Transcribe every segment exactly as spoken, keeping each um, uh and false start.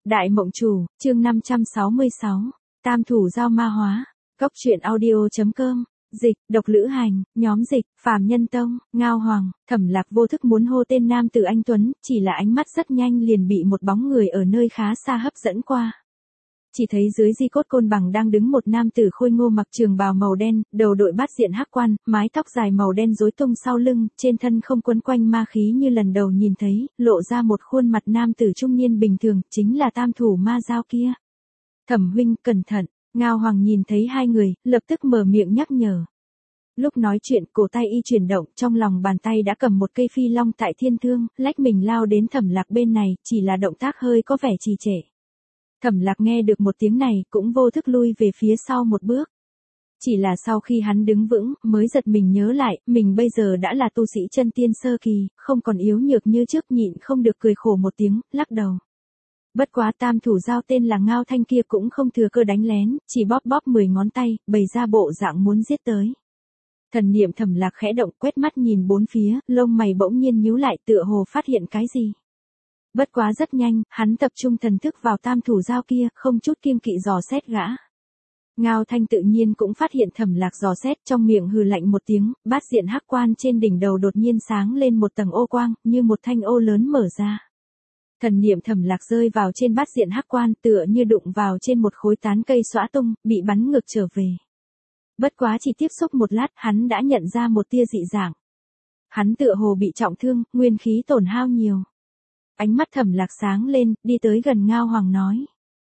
Đại Mộng Chủ, chương năm trăm sáu mươi sáu, Tam Thủ Giao Ma Hóa, Cốc truyện audio.com, dịch, độc lữ hành, nhóm dịch, Phàm Nhân Tông, Ngao Hoàng, Thẩm Lạc vô thức muốn hô tên nam tử anh Tuấn, chỉ là ánh mắt rất nhanh liền bị một bóng người ở nơi khá xa hấp dẫn qua. Chỉ thấy dưới di cốt côn bằng đang đứng một nam tử khôi ngô mặc trường bào màu đen, đầu đội bát diện hắc quan, mái tóc dài màu đen rối tung sau lưng, trên thân không quấn quanh ma khí như lần đầu nhìn thấy, lộ ra một khuôn mặt nam tử trung niên bình thường, chính là tam thủ ma giao kia. Thẩm huynh, cẩn thận. Ngao Hoàng nhìn thấy hai người, lập tức mở miệng nhắc nhở. Lúc nói chuyện, cổ tay y chuyển động, trong lòng bàn tay đã cầm một cây phi long tại thiên thương, lách mình lao đến Thẩm Lạc bên này, chỉ là động tác hơi có vẻ trì trệ. Thẩm Lạc nghe được một tiếng này, cũng vô thức lui về phía sau một bước. Chỉ là sau khi hắn đứng vững, mới giật mình nhớ lại, mình bây giờ đã là tu sĩ chân tiên sơ kỳ, không còn yếu nhược như trước, nhịn không được cười khổ một tiếng, lắc đầu. Bất quá tam thủ giao tên là Ngao Thanh kia cũng không thừa cơ đánh lén, chỉ bóp bóp mười ngón tay, bày ra bộ dạng muốn giết tới. Thần niệm Thẩm Lạc khẽ động, quét mắt nhìn bốn phía, lông mày bỗng nhiên nhíu lại, tựa hồ phát hiện cái gì. Bất quá rất nhanh, hắn tập trung thần thức vào tam thủ giao kia, không chút kiêng kỵ dò xét gã. Ngao Thanh tự nhiên cũng phát hiện Thẩm Lạc dò xét, trong miệng hừ lạnh một tiếng, bát diện hắc quan trên đỉnh đầu đột nhiên sáng lên một tầng ô quang, như một thanh ô lớn mở ra. Thần niệm Thẩm Lạc rơi vào trên bát diện hắc quan, tựa như đụng vào trên một khối tán cây xõa tung, bị bắn ngược trở về. Bất quá chỉ tiếp xúc một lát, hắn đã nhận ra một tia dị dạng. Hắn tựa hồ bị trọng thương, nguyên khí tổn hao nhiều. Ánh mắt Thẩm Lạc sáng lên, đi tới gần Ngao Hoàng nói.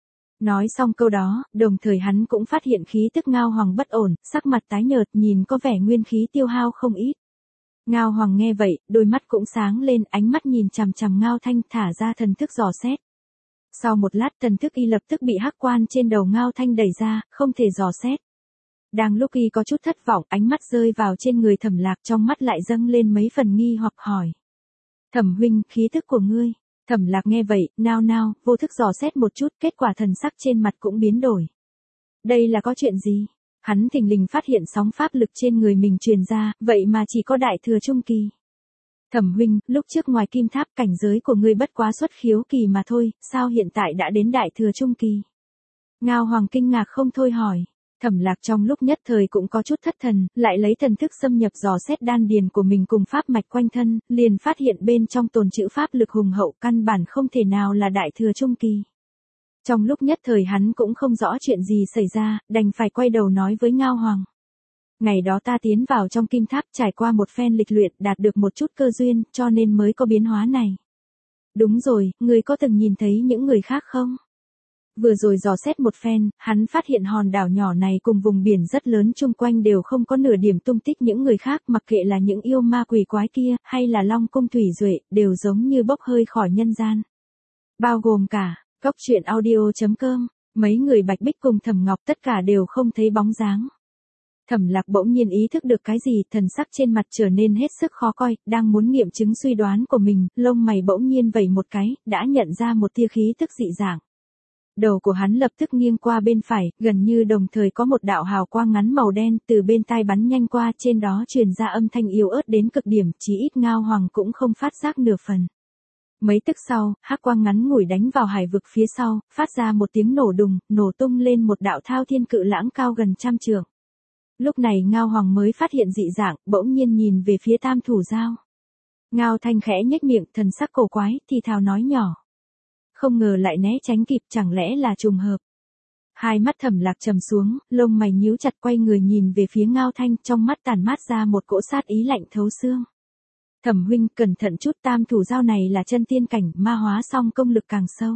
Nói xong câu đó, đồng thời hắn cũng phát hiện khí tức Ngao Hoàng bất ổn, sắc mặt tái nhợt, nhìn có vẻ nguyên khí tiêu hao không ít. Ngao Hoàng nghe vậy, đôi mắt cũng sáng lên, ánh mắt nhìn chằm chằm Ngao Thanh, thả ra thần thức dò xét. Sau một lát, thần thức y lập tức bị hắc quan trên đầu Ngao Thanh đẩy ra, không thể dò xét. Đang lúc y có chút thất vọng, ánh mắt rơi vào trên người Thẩm Lạc, trong mắt lại dâng lên mấy phần nghi hoặc hỏi. Thẩm huynh, khí tức của ngươi. Thẩm Lạc nghe vậy, nao nao, vô thức dò xét một chút, kết quả thần sắc trên mặt cũng biến đổi. Đây là có chuyện gì? Hắn thình lình phát hiện sóng pháp lực trên người mình truyền ra, vậy mà chỉ có đại thừa trung kỳ. Thẩm huynh, lúc trước ngoài kim tháp cảnh giới của ngươi bất quá xuất khiếu kỳ mà thôi, sao hiện tại đã đến đại thừa trung kỳ? Ngao Hoàng kinh ngạc không thôi hỏi. Thẩm Lạc trong lúc nhất thời cũng có chút thất thần, lại lấy thần thức xâm nhập dò xét đan điền của mình cùng pháp mạch quanh thân, liền phát hiện bên trong tồn trữ pháp lực hùng hậu, căn bản không thể nào là đại thừa trung kỳ. Trong lúc nhất thời hắn cũng không rõ chuyện gì xảy ra, đành phải quay đầu nói với Ngao Hoàng. Ngày đó ta tiến vào trong kim tháp, trải qua một phen lịch luyện, đạt được một chút cơ duyên, cho nên mới có biến hóa này. Đúng rồi, ngươi có từng nhìn thấy những người khác không? Vừa rồi dò xét một phen, hắn phát hiện hòn đảo nhỏ này cùng vùng biển rất lớn chung quanh đều không có nửa điểm tung tích những người khác, mặc kệ là những yêu ma quỷ quái kia, hay là long cung thủy duệ, đều giống như bốc hơi khỏi nhân gian. Bao gồm cả, Cốc truyện audio.com, mấy người Bạch Bích cùng Thẩm Ngọc tất cả đều không thấy bóng dáng. Thẩm Lạc bỗng nhiên ý thức được cái gì, thần sắc trên mặt trở nên hết sức khó coi, đang muốn nghiệm chứng suy đoán của mình, lông mày bỗng nhiên vẩy một cái, đã nhận ra một tia khí tức dị dạng. Đầu của hắn lập tức nghiêng qua bên phải, gần như đồng thời có một đạo hào quang ngắn màu đen từ bên tai bắn nhanh qua, trên đó truyền ra âm thanh yếu ớt đến cực điểm, chí ít Ngao Hoàng cũng không phát giác nửa phần. Mấy tức sau, hắc quang ngắn ngủi đánh vào hải vực phía sau, phát ra một tiếng nổ đùng, nổ tung lên một đạo thao thiên cự lãng cao gần trăm trượng. Lúc này Ngao Hoàng mới phát hiện dị dạng, bỗng nhiên nhìn về phía tam thủ giao. Ngao Thanh khẽ nhếch miệng, thần sắc cổ quái, thì thào nói nhỏ. Không ngờ lại né tránh kịp, chẳng lẽ là trùng hợp. Hai mắt Thẩm Lạc trầm xuống, lông mày nhíu chặt, quay người nhìn về phía Ngao Thanh, trong mắt tản mát ra một cỗ sát ý lạnh thấu xương. Thẩm huynh, cẩn thận chút, tam thủ giao này là chân tiên cảnh, ma hóa xong công lực càng sâu.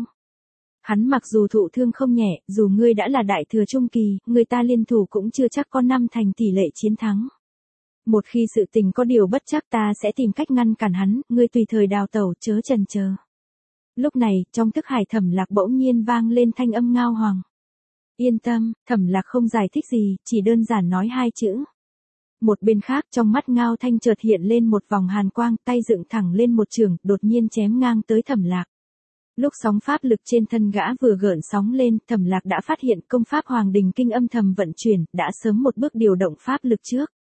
Hắn mặc dù thụ thương không nhẹ, dù ngươi đã là đại thừa trung kỳ, người ta liên thủ cũng chưa chắc có năm thành tỷ lệ chiến thắng. Một khi sự tình có điều bất chắc, ta sẽ tìm cách ngăn cản hắn, ngươi tùy thời đào tẩu, chớ chần chờ. Lúc này, trong thức hải Thẩm Lạc bỗng nhiên vang lên thanh âm Ngao Hoàng. Yên tâm, Thẩm Lạc không giải thích gì, chỉ đơn giản nói hai chữ. Một bên khác, trong mắt Ngao Thanh chợt hiện lên một vòng hàn quang, tay dựng thẳng lên một trường, đột nhiên chém ngang tới Thẩm Lạc. Lúc sóng pháp lực trên thân gã vừa gợn sóng lên, Thẩm Lạc đã phát hiện công pháp Hoàng Đình Kinh âm thầm vận chuyển, đã sớm một bước điều động pháp lực trước.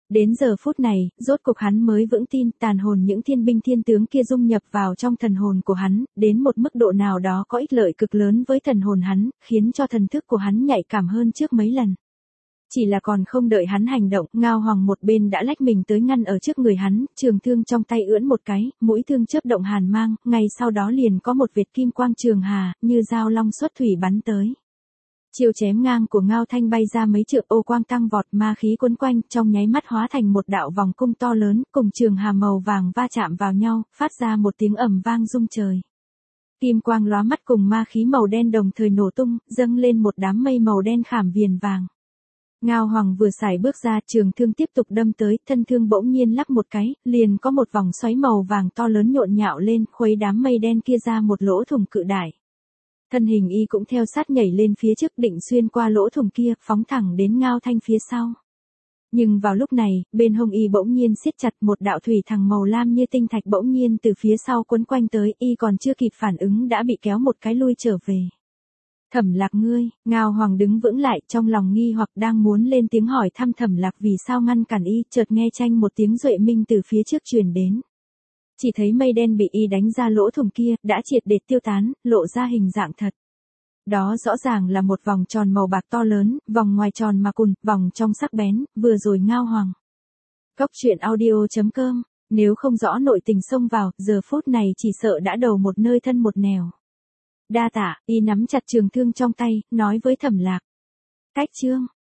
Đến giờ phút này, rốt cục hắn mới vững tin tàn hồn những thiên binh thiên tướng kia dung nhập vào trong thần hồn của hắn, đến một mức độ nào đó có ích lợi cực lớn với thần hồn hắn, khiến cho thần thức của hắn nhạy cảm hơn trước mấy lần. Chỉ là còn không đợi hắn hành động, Ngao Hoàng một bên đã lách mình tới ngăn ở trước người hắn, trường thương trong tay ưỡn một cái, mũi thương chớp động hàn mang, ngay sau đó liền có một vệt kim quang trường hà, như dao long xuất thủy bắn tới. Chiêu chém ngang của Ngao Thanh bay ra mấy trượng, ô quang tăng vọt, ma khí quấn quanh, trong nháy mắt hóa thành một đạo vòng cung to lớn, cùng trường hà màu vàng va chạm vào nhau, phát ra một tiếng ầm vang rung trời. Kim quang lóa mắt cùng ma khí màu đen đồng thời nổ tung, dâng lên một đám mây màu đen khảm viền vàng. Ngao Hoàng vừa xài bước ra, trường thương tiếp tục đâm tới, thân thương bỗng nhiên lắc một cái, liền có một vòng xoáy màu vàng to lớn nhộn nhạo lên, khuấy đám mây đen kia ra một lỗ thủng cự đại. Thân hình y cũng theo sát nhảy lên phía trước, định xuyên qua lỗ thủng kia, phóng thẳng đến Ngao Thanh phía sau. Nhưng vào lúc này, bên hông y bỗng nhiên siết chặt, một đạo thủy thẳng màu lam như tinh thạch bỗng nhiên từ phía sau quấn quanh tới, y còn chưa kịp phản ứng đã bị kéo một cái lui trở về. Thẩm Lạc ngươi, Ngao Hoàng đứng vững lại, trong lòng nghi hoặc đang muốn lên tiếng hỏi thăm Thẩm Lạc vì sao ngăn cản y, chợt nghe chanh một tiếng duệ minh từ phía trước truyền đến. Chỉ thấy mây đen bị y đánh ra lỗ thủng kia, đã triệt để tiêu tán, lộ ra hình dạng thật. Đó rõ ràng là một vòng tròn màu bạc to lớn, vòng ngoài tròn mà cùn, vòng trong sắc bén, vừa rồi Ngao Hoàng. Cốc truyện audio chấm com, nếu không rõ nội tình xông vào, giờ phút này chỉ sợ đã đầu một nơi thân một nẻo. Đa tạ, y nắm chặt trường thương trong tay, nói với Thẩm Lạc. Cách chương.